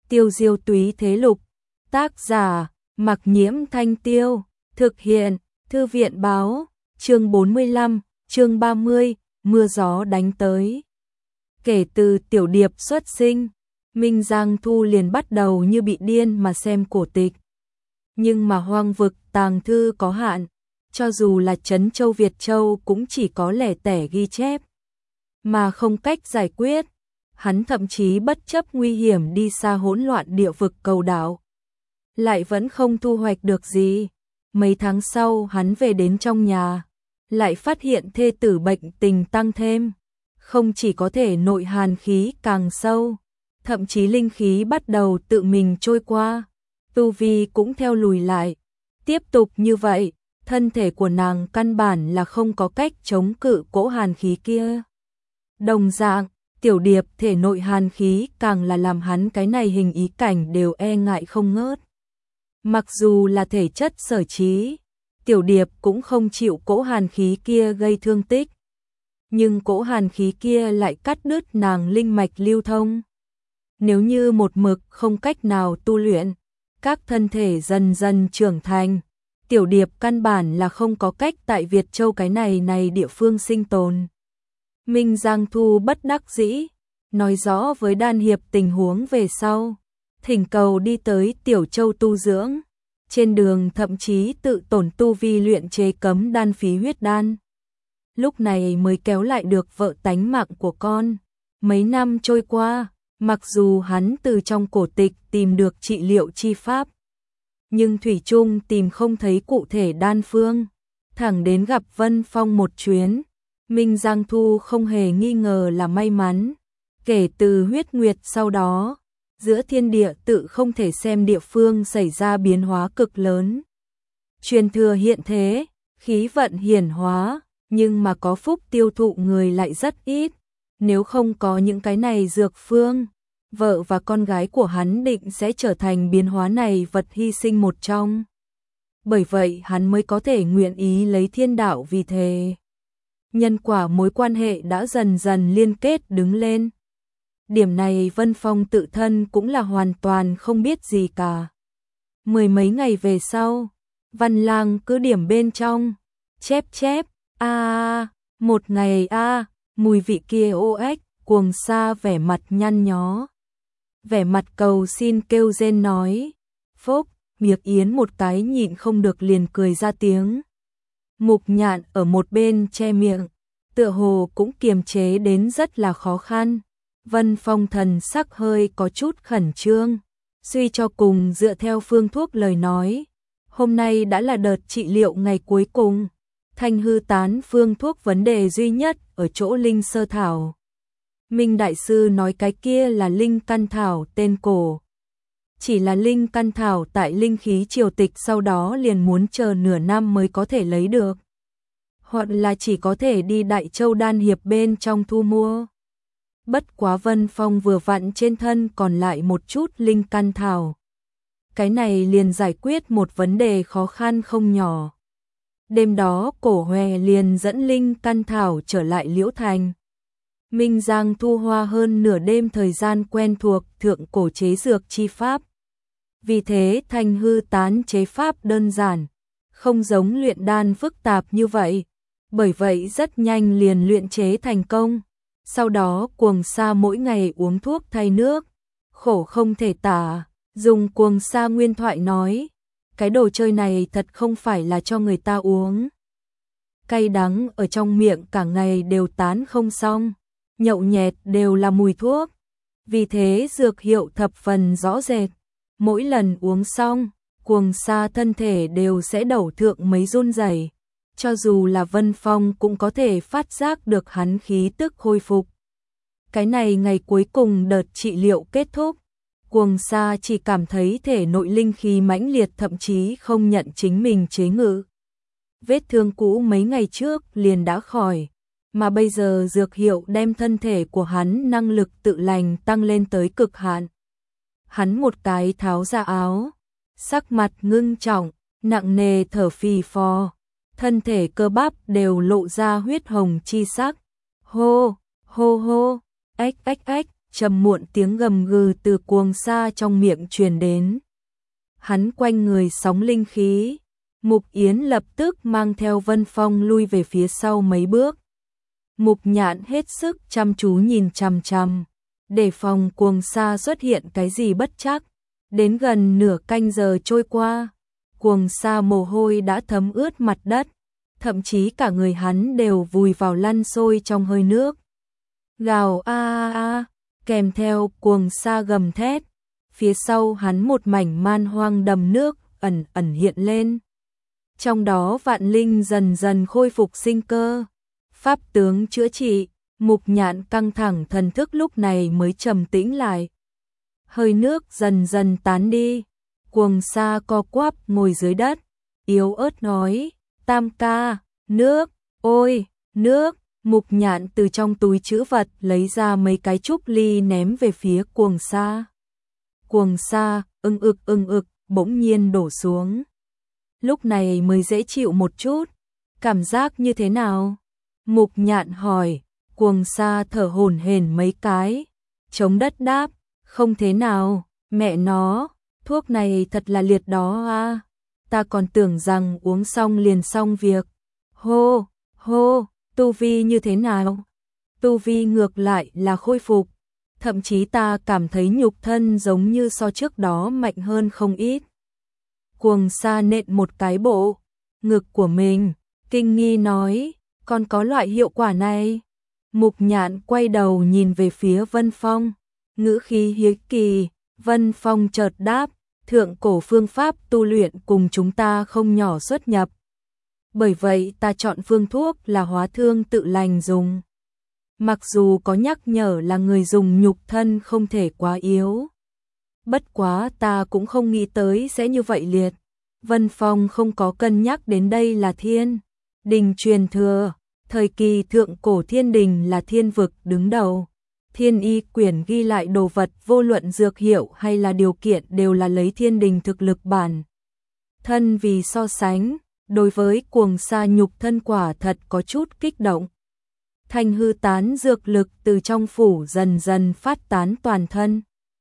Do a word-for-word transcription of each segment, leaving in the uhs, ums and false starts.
Tiêu diêu túy thế lục, tác giả, Mặc Nhiễm Thanh Tiêu, thực hiện, Thư viện báo, chương bốn mươi lăm, chương ba mươi, mưa gió đánh tới. Kể từ Tiểu Điệp xuất sinh, Minh Giang Thu liền bắt đầu như bị điên mà xem cổ tịch. Nhưng mà hoang vực tàng thư có hạn, cho dù là Trấn Châu Việt Châu cũng chỉ có lẻ tẻ ghi chép, mà không cách giải quyết. Hắn thậm chí bất chấp nguy hiểm đi xa hỗn loạn địa vực cầu đảo, lại vẫn không thu hoạch được gì. Mấy tháng sau hắn về đến trong nhà, lại phát hiện thê tử bệnh tình tăng thêm, không chỉ có thể nội hàn khí càng sâu, thậm chí linh khí bắt đầu tự mình trôi qua, tu vi cũng theo lùi lại. Tiếp tục như vậy, thân thể của nàng căn bản là không có cách chống cự cỗ hàn khí kia. Đồng dạng, Tiểu Điệp thể nội hàn khí càng là làm hắn cái này hình ý cảnh đều e ngại không ngớt. Mặc dù là thể chất sở trí, Tiểu Điệp cũng không chịu cỗ hàn khí kia gây thương tích. Nhưng cỗ hàn khí kia lại cắt đứt nàng linh mạch lưu thông. Nếu như một mực không cách nào tu luyện, các thân thể dần dần trưởng thành, Tiểu Điệp căn bản là không có cách tại Việt Châu cái này này địa phương sinh tồn. Minh Giang Thu bất đắc dĩ, nói rõ với Đan Hiệp tình huống về sau, thỉnh cầu đi tới Tiểu Châu tu dưỡng, trên đường thậm chí tự tổn tu vi luyện chế cấm đan phí huyết đan. Lúc này mới kéo lại được vợ tánh mạng của con. Mấy năm trôi qua, mặc dù hắn từ trong cổ tịch tìm được trị liệu chi pháp, nhưng thủy chung tìm không thấy cụ thể đan phương. Thẳng đến gặp Vân Phong một chuyến, Minh Giang Thu không hề nghi ngờ là may mắn. Kể từ huyết nguyệt sau đó, giữa thiên địa tự không thể xem địa phương xảy ra biến hóa cực lớn. Truyền thừa hiện thế, khí vận hiển hóa, nhưng mà có phúc tiêu thụ người lại rất ít. Nếu không có những cái này dược phương, vợ và con gái của hắn định sẽ trở thành biến hóa này vật hy sinh một trong. Bởi vậy hắn mới có thể nguyện ý lấy thiên đạo vì thề. Nhân quả mối quan hệ đã dần dần liên kết đứng lên. Điểm này Vân Phong tự thân cũng là hoàn toàn không biết gì cả. Mười mấy ngày về sau, Văn Lang cứ điểm bên trong, chép chép, a à, một ngày a à, mùi vị kia ô ếch, Cuồng Sa vẻ mặt nhăn nhó, vẻ mặt cầu xin kêu rên nói, phốc, Miệt Yến một cái nhịn không được liền cười ra tiếng. Mục Nhạn ở một bên che miệng, tựa hồ cũng kiềm chế đến rất là khó khăn. Vân Phong thần sắc hơi có chút khẩn trương, suy cho cùng dựa theo phương thuốc lời nói, hôm nay đã là đợt trị liệu ngày cuối cùng. Thanh hư tán phương thuốc vấn đề duy nhất ở chỗ linh sơ thảo. Minh Đại Sư nói cái kia là linh căn thảo tên cổ. Chỉ là linh căn thảo tại linh khí triều tịch sau đó liền muốn chờ nửa năm mới có thể lấy được. Hoặc là chỉ có thể đi Đại Châu Đan Hiệp bên trong thu mua. Bất quá Vân Phong vừa vặn trên thân còn lại một chút linh căn thảo. Cái này liền giải quyết một vấn đề khó khăn không nhỏ. Đêm đó Cổ Hòe liền dẫn linh căn thảo trở lại Liễu Thành. Minh Giang Thu hoa hơn nửa đêm thời gian quen thuộc thượng cổ chế dược chi pháp. Vì thế thanh hư tán chế pháp đơn giản, không giống luyện đan phức tạp như vậy. Bởi vậy rất nhanh liền luyện chế thành công. Sau đó Cuồng Sa mỗi ngày uống thuốc thay nước, khổ không thể tả. Dùng Cuồng Sa nguyên thoại nói, cái đồ chơi này thật không phải là cho người ta uống. Cay đắng ở trong miệng cả ngày đều tán không xong, nhậu nhẹt đều là mùi thuốc. Vì thế dược hiệu thập phần rõ rệt. Mỗi lần uống xong, Cuồng Sa thân thể đều sẽ đẩu thượng mấy run rẩy. Cho dù là Vân Phong cũng có thể phát giác được hắn khí tức khôi phục. Cái này ngày cuối cùng đợt trị liệu kết thúc, Cuồng Sa chỉ cảm thấy thể nội linh khí mãnh liệt, thậm chí không nhận chính mình chế ngự. Vết thương cũ mấy ngày trước liền đã khỏi, mà bây giờ dược hiệu đem thân thể của hắn năng lực tự lành tăng lên tới cực hạn. Hắn một cái tháo ra áo, sắc mặt ngưng trọng, nặng nề thở phì phò, thân thể cơ bắp đều lộ ra huyết hồng chi sắc. Hô, hô hô, ếch ếch ếch, trầm muộn tiếng gầm gừ từ Cuồng Sa trong miệng truyền đến. Hắn quanh người sóng linh khí, Mục Yến lập tức mang theo Vân Phong lui về phía sau mấy bước. Mục Nhạn hết sức chăm chú nhìn chằm chằm, để phòng Cuồng Sa xuất hiện cái gì bất trắc. Đến gần nửa canh giờ trôi qua, Cuồng Sa mồ hôi đã thấm ướt mặt đất, thậm chí cả người hắn đều vùi vào lăn sôi trong hơi nước. Gào a a a, kèm theo Cuồng Sa gầm thét, phía sau hắn một mảnh man hoang đầm nước ẩn ẩn hiện lên. Trong đó vạn linh dần dần khôi phục sinh cơ, pháp tướng chữa trị, Mục Nhạn căng thẳng thần thức lúc này mới trầm tĩnh lại. Hơi nước dần dần tán đi, Cuồng Sa co quắp ngồi dưới đất, yếu ớt nói, Tam ca, nước, ôi, nước. Mục Nhạn từ trong túi trữ vật lấy ra mấy cái trúc ly ném về phía Cuồng Sa. Cuồng Sa, ưng ực ưng ực, bỗng nhiên đổ xuống. Lúc này mới dễ chịu một chút, cảm giác như thế nào? Mục Nhạn hỏi, Cuồng Sa thở hổn hển mấy cái, chống đất đáp, không thế nào, mẹ nó, thuốc này thật là liệt đó à, ta còn tưởng rằng uống xong liền xong việc. Hô, hô, tu vi như thế nào? Tu vi ngược lại là khôi phục, thậm chí ta cảm thấy nhục thân giống như so trước đó mạnh hơn không ít. Cuồng Sa nện một cái bộ ngực của mình, kinh nghi nói, còn có loại hiệu quả này. Mục Nhạn quay đầu nhìn về phía Vân Phong, ngữ khí hiếu kỳ. Vân Phong chợt đáp, thượng cổ phương pháp tu luyện cùng chúng ta không nhỏ xuất nhập. Bởi vậy ta chọn phương thuốc là hóa thương tự lành dùng. Mặc dù có nhắc nhở là người dùng nhục thân không thể quá yếu. Bất quá ta cũng không nghĩ tới sẽ như vậy liệt. Vân Phong không có cân nhắc đến đây là thiên đình truyền thừa. Thời kỳ thượng cổ thiên đình là thiên vực đứng đầu. Thiên y quyển ghi lại đồ vật vô luận dược hiệu hay là điều kiện đều là lấy thiên đình thực lực bản thân vì so sánh. Đối với Cuồng Sa nhục thân quả thật có chút kích động. Thanh hư tán dược lực từ trong phủ dần dần phát tán toàn thân.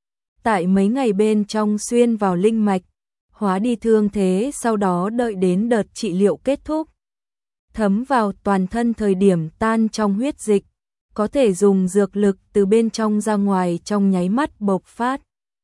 Tại mấy ngày bên trong xuyên vào linh mạch, hóa đi thương thế, sau đó đợi đến đợt trị liệu kết thúc. Thấm vào toàn thân thời điểm tan trong huyết dịch, có thể dùng dược lực từ bên trong ra ngoài trong nháy mắt bộc phát.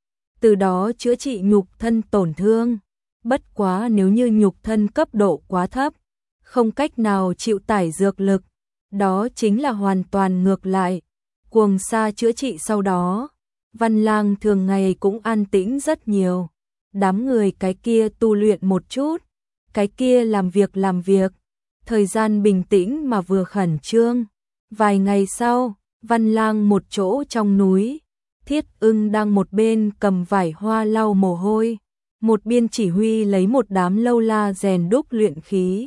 Từ đó chữa trị nhục thân tổn thương. Bất quá nếu như nhục thân cấp độ quá thấp, không cách nào chịu tải dược lực, đó chính là hoàn toàn ngược lại. Cuồng Sa chữa trị sau đó, Văn Lang thường ngày cũng an tĩnh rất nhiều. Đám người cái kia tu luyện một chút, cái kia làm việc làm việc. Thời gian bình tĩnh mà vừa khẩn trương. Vài ngày sau, Văn Lang một chỗ trong núi, Thiết Ưng đang một bên cầm vải hoa lau mồ hôi, một biên chỉ huy lấy một đám lâu la rèn đúc luyện khí.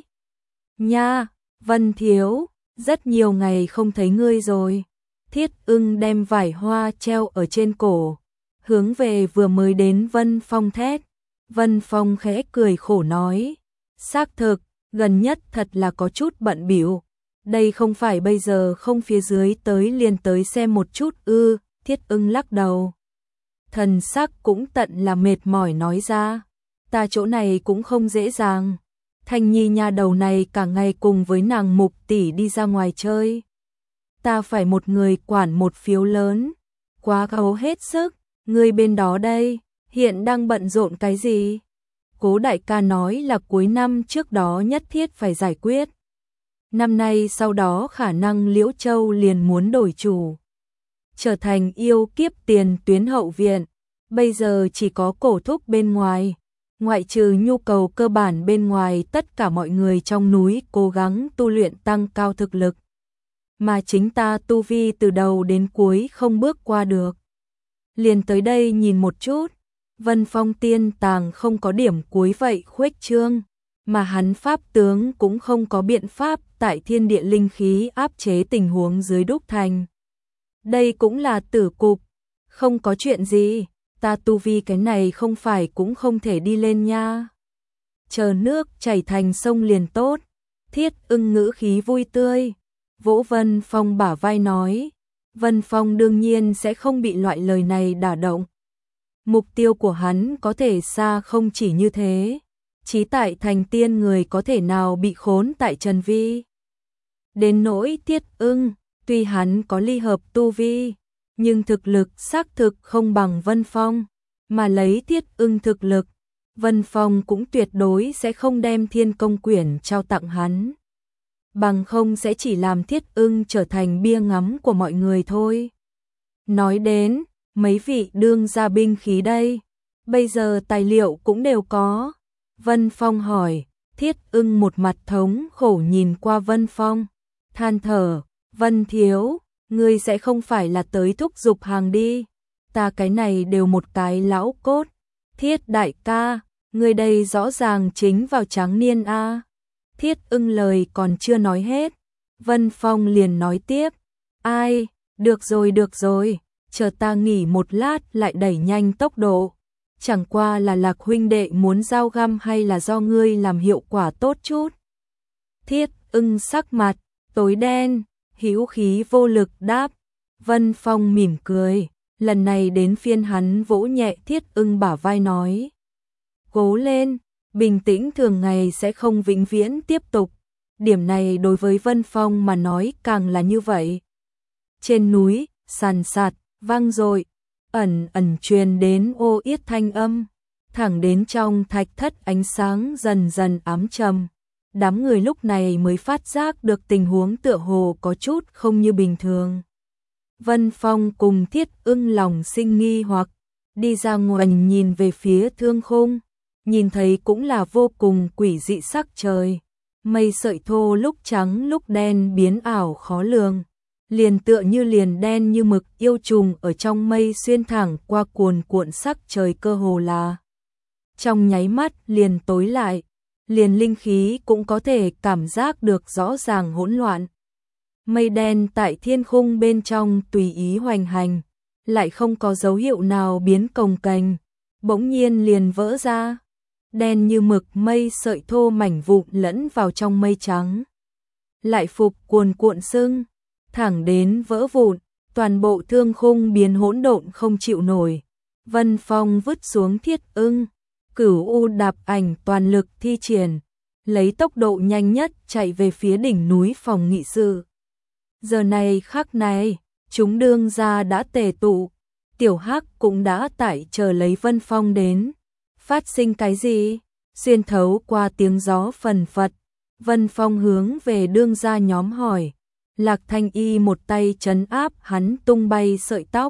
Nha, Vân Thiếu, rất nhiều ngày không thấy ngươi rồi. Thiết Ưng đem vải hoa treo ở trên cổ, hướng về vừa mới đến Vân Phong thét. Vân Phong khẽ cười khổ nói, xác thực, gần nhất thật là có chút bận bịu. Đây không phải bây giờ không phía dưới tới liền tới xem một chút ư? Thiết Ưng lắc đầu. Thần sắc cũng tận là mệt mỏi nói ra, ta chỗ này cũng không dễ dàng. Thanh Nhi nha đầu này cả ngày cùng với nàng Mục tỷ đi ra ngoài chơi. Ta phải một người quản một phiếu lớn, quá gấu hết sức. Người bên đó đây, hiện đang bận rộn cái gì? Cố đại ca nói là cuối năm trước đó nhất thiết phải giải quyết. Năm nay sau đó khả năng Liễu Châu liền muốn đổi chủ, trở thành yêu kiếp tiền tuyến hậu viện. Bây giờ chỉ có cổ thúc bên ngoài, ngoại trừ nhu cầu cơ bản bên ngoài, tất cả mọi người trong núi cố gắng tu luyện tăng cao thực lực. Mà chính ta tu vi từ đầu đến cuối không bước qua được. Liền tới đây nhìn một chút, Vân Phong tiên tàng không có điểm cuối vậy khuếch trương, mà hắn pháp tướng cũng không có biện pháp tại thiên địa linh khí áp chế tình huống dưới đúc thành. Đây cũng là tử cục, không có chuyện gì, ta tu vi cái này không phải cũng không thể đi lên nha. Chờ nước chảy thành sông liền tốt. Thiết Ưng ngữ khí vui tươi, vỗ Vân Phong bả vai nói, Vân Phong đương nhiên sẽ không bị loại lời này đả động. Mục tiêu của hắn có thể xa không chỉ như thế. Chí tại thành tiên người có thể nào bị khốn tại Trần Vi. Đến nỗi Thiết Ưng, tuy hắn có ly hợp tu vi, nhưng thực lực xác thực không bằng Vân Phong, mà lấy Thiết Ưng thực lực, Vân Phong cũng tuyệt đối sẽ không đem Thiên Công Quyển trao tặng hắn. Bằng không sẽ chỉ làm Thiết Ưng trở thành bia ngắm của mọi người thôi. Nói đến, mấy vị đương gia binh khí đây, bây giờ tài liệu cũng đều có. Vân Phong hỏi, Thiết Ưng một mặt thống khổ nhìn qua Vân Phong, than thở, Vân thiếu, ngươi sẽ không phải là tới thúc giục hàng đi, ta cái này đều một cái lão cốt. Thiết đại ca, ngươi đây rõ ràng chính vào tráng niên a. Thiết Ưng lời còn chưa nói hết, Vân Phong liền nói tiếp, ai, được rồi được rồi, chờ ta nghỉ một lát lại đẩy nhanh tốc độ. Chẳng qua là Lạc huynh đệ muốn giao găm hay là do ngươi làm hiệu quả tốt chút. Thiết Ưng sắc mặt tối đen, hữu khí vô lực đáp. Vân Phong mỉm cười, lần này đến phiên hắn vỗ nhẹ Thiết Ưng bả vai nói, cố lên, bình tĩnh thường ngày sẽ không vĩnh viễn tiếp tục. Điểm này đối với Vân Phong mà nói càng là như vậy. Trên núi, sàn sạt, vang dội, ẩn ẩn truyền đến ô yết thanh âm, thẳng đến trong thạch thất ánh sáng dần dần ám trầm. Đám người lúc này mới phát giác được tình huống tựa hồ có chút không như bình thường. Vân Phong cùng Thiết Ưng lòng sinh nghi hoặc, đi ra ngoài nhìn về phía thương khung, nhìn thấy cũng là vô cùng quỷ dị sắc trời. Mây sợi thô lúc trắng lúc đen biến ảo khó lường, liền tựa như liền đen như mực yêu trùng ở trong mây xuyên thẳng qua cuồn cuộn sắc trời, cơ hồ là trong nháy mắt liền tối lại, liền linh khí cũng có thể cảm giác được rõ ràng hỗn loạn. Mây đen tại thiên khung bên trong tùy ý hoành hành, lại không có dấu hiệu nào biến cồng kềnh, bỗng nhiên liền vỡ ra. Đen như mực mây sợi thô mảnh vụn lẫn vào trong mây trắng, lại phục cuồn cuộn sưng, thẳng đến vỡ vụn, toàn bộ thương khung biến hỗn độn không chịu nổi. Vân Phong vứt xuống Thiết Ưng, Cửu U đạp ảnh toàn lực thi triển, lấy tốc độ nhanh nhất chạy về phía đỉnh núi phòng nghị sự. Giờ này khắc này, chúng đương gia đã tề tụ, Tiểu Hắc cũng đã tại chờ lấy Vân Phong đến. Phát sinh cái gì? Xuyên thấu qua tiếng gió phần phật, Vân Phong hướng về đương gia nhóm hỏi. Lạc Thanh Y một tay trấn áp hắn tung bay sợi tóc,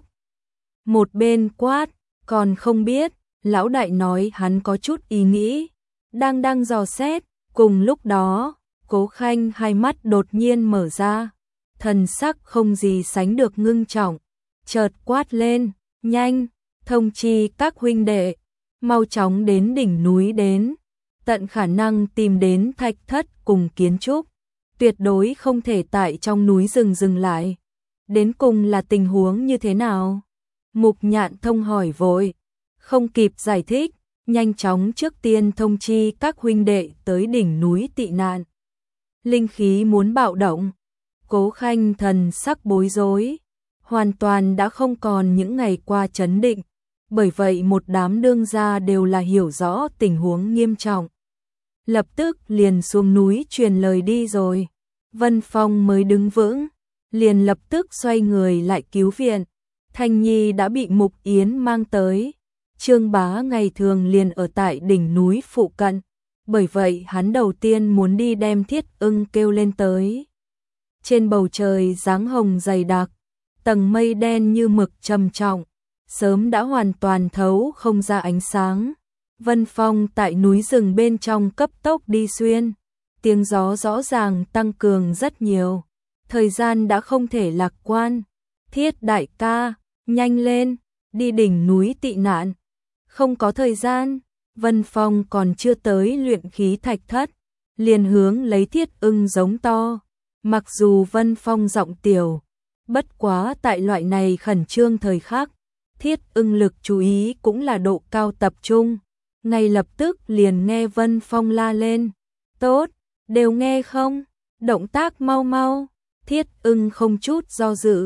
một bên quát, còn không biết. Lão đại nói hắn có chút ý nghĩ, đang đang dò xét. Cùng lúc đó, Cố Khanh hai mắt đột nhiên mở ra, thần sắc không gì sánh được ngưng trọng, chợt quát lên, nhanh, thông chi các huynh đệ, mau chóng đến đỉnh núi đến, tận khả năng tìm đến thạch thất cùng kiến trúc, tuyệt đối không thể tại trong núi rừng dừng lại. Đến cùng là tình huống như thế nào? Mục Nhạn Thông hỏi vội, không kịp giải thích, nhanh chóng trước tiên thông chi các huynh đệ tới đỉnh núi tị nạn. Linh khí muốn bạo động. Cố Khanh thần sắc bối rối, hoàn toàn đã không còn những ngày qua trấn định, bởi vậy một đám đương gia đều là hiểu rõ tình huống nghiêm trọng. Lập tức liền xuống núi truyền lời đi rồi. Vân Phong mới đứng vững, liền lập tức xoay người lại cứu viện. Thanh Nhi đã bị Mục Yến mang tới. Trương Bá ngày thường liền ở tại đỉnh núi phụ cận, bởi vậy hắn đầu tiên muốn đi đem Thiết Ưng kêu lên tới. Trên bầu trời dáng hồng dày đặc, tầng mây đen như mực trầm trọng, sớm đã hoàn toàn thấu không ra ánh sáng. Vân Phong tại núi rừng bên trong cấp tốc đi xuyên, tiếng gió rõ ràng tăng cường rất nhiều, thời gian đã không thể lạc quan. Thiết đại ca, nhanh lên, đi đỉnh núi tị nạn. Không có thời gian, Vân Phong còn chưa tới luyện khí thạch thất, liền hướng lấy Thiết Ưng giống to. Mặc dù Vân Phong giọng tiểu, bất quá tại loại này khẩn trương thời khắc, Thiết Ưng lực chú ý cũng là độ cao tập trung. Ngay lập tức liền nghe Vân Phong la lên, tốt, đều nghe không, động tác mau mau. Thiết Ưng không chút do dự,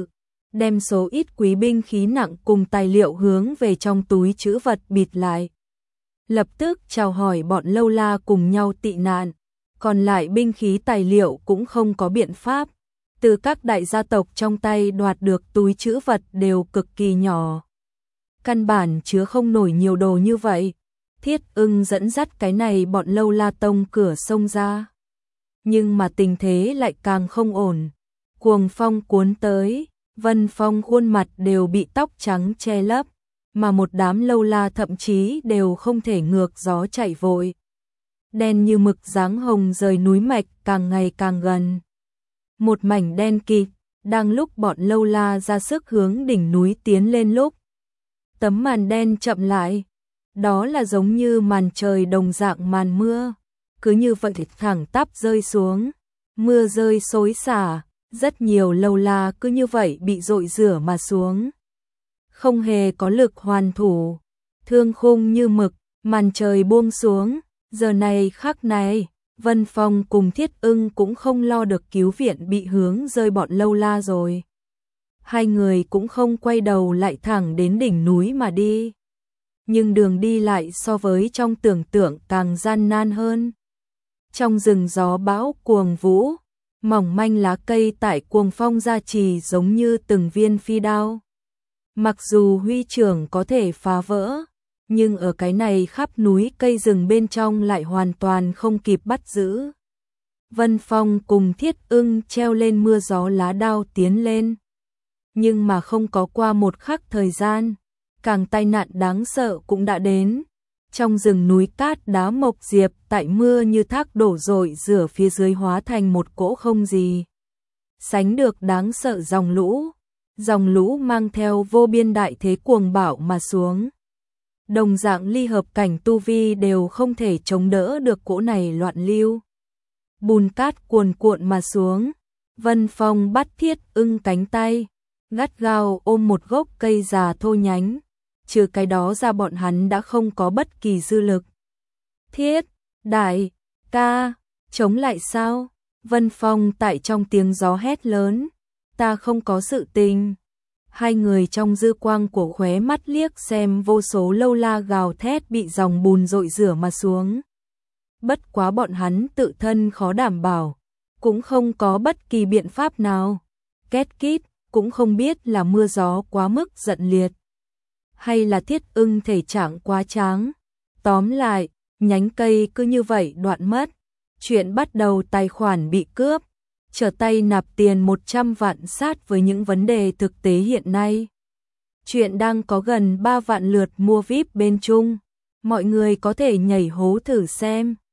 đem số ít quý binh khí nặng cùng tài liệu hướng về trong túi trữ vật bịt lại. Lập tức chào hỏi bọn lâu la cùng nhau tị nạn, còn lại binh khí tài liệu cũng không có biện pháp. Từ các đại gia tộc trong tay đoạt được túi trữ vật đều cực kỳ nhỏ. Căn bản chứa không nổi nhiều đồ như vậy. Thiết Ưng dẫn dắt cái này bọn lâu la tông cửa sông ra. Nhưng mà tình thế lại càng không ổn. Cuồng phong cuốn tới, Vân Phong khuôn mặt đều bị tóc trắng che lấp, mà một đám lâu la thậm chí đều không thể ngược gió chạy vội. Đen như mực dáng hồng rời núi mạch càng ngày càng gần. Một mảnh đen kịt, đang lúc bọn lâu la ra sức hướng đỉnh núi tiến lên lúc. Tấm màn đen chậm lại, đó là giống như màn trời đồng dạng màn mưa, cứ như vậy thẳng tắp rơi xuống, mưa rơi xối xả, rất nhiều lâu la cứ như vậy bị dội rửa mà xuống. Không hề có lực hoàn thủ, thương khung như mực, màn trời buông xuống, giờ này khắc này. Vân Phong cùng Thiết Ưng cũng không lo được cứu viện bị hướng rơi bọn lâu la rồi. Hai người cũng không quay đầu lại thẳng đến đỉnh núi mà đi. Nhưng đường đi lại so với trong tưởng tượng càng gian nan hơn. Trong rừng gió bão cuồng vũ, mỏng manh lá cây tại cuồng phong gia trì giống như từng viên phi đao. Mặc dù huy trưởng có thể phá vỡ, nhưng ở cái này khắp núi cây rừng bên trong lại hoàn toàn không kịp bắt giữ. Vân Phong cùng Thiết Ưng treo lên mưa gió lá đao tiến lên. Nhưng mà không có qua một khắc thời gian, càng tai nạn đáng sợ cũng đã đến. Trong rừng núi cát đá mộc diệp tại mưa như thác đổ dội rửa phía dưới hóa thành một cỗ không gì sánh được đáng sợ dòng lũ. Dòng lũ mang theo vô biên đại thế cuồng bạo mà xuống. Đồng dạng ly hợp cảnh tu vi đều không thể chống đỡ được cỗ này loạn lưu. Bùn cát cuồn cuộn mà xuống, Vân Phong bắt Thiết Ưng cánh tay, gắt gao ôm một gốc cây già thô nhánh, trừ cái đó ra bọn hắn đã không có bất kỳ dư lực. Thiết, đại, ca, chống lại sao? Vân Phong tại trong tiếng gió hét lớn, ta không có sự tình. Hai người trong dư quang của khóe mắt liếc xem vô số lâu la gào thét bị dòng bùn dội rửa mà xuống. Bất quá bọn hắn tự thân khó đảm bảo, cũng không có bất kỳ biện pháp nào. Két kít, cũng không biết là mưa gió quá mức giận liệt, hay là Thiết Ưng thể trạng quá tráng. Tóm lại, nhánh cây cứ như vậy đoạn mất. Chuyện bắt đầu tài khoản bị cướp, trở tay nạp tiền một trăm vạn sát với những vấn đề thực tế hiện nay. Chuyện đang có gần ba vạn lượt mua víp bên Trung. Mọi người có thể nhảy hố thử xem.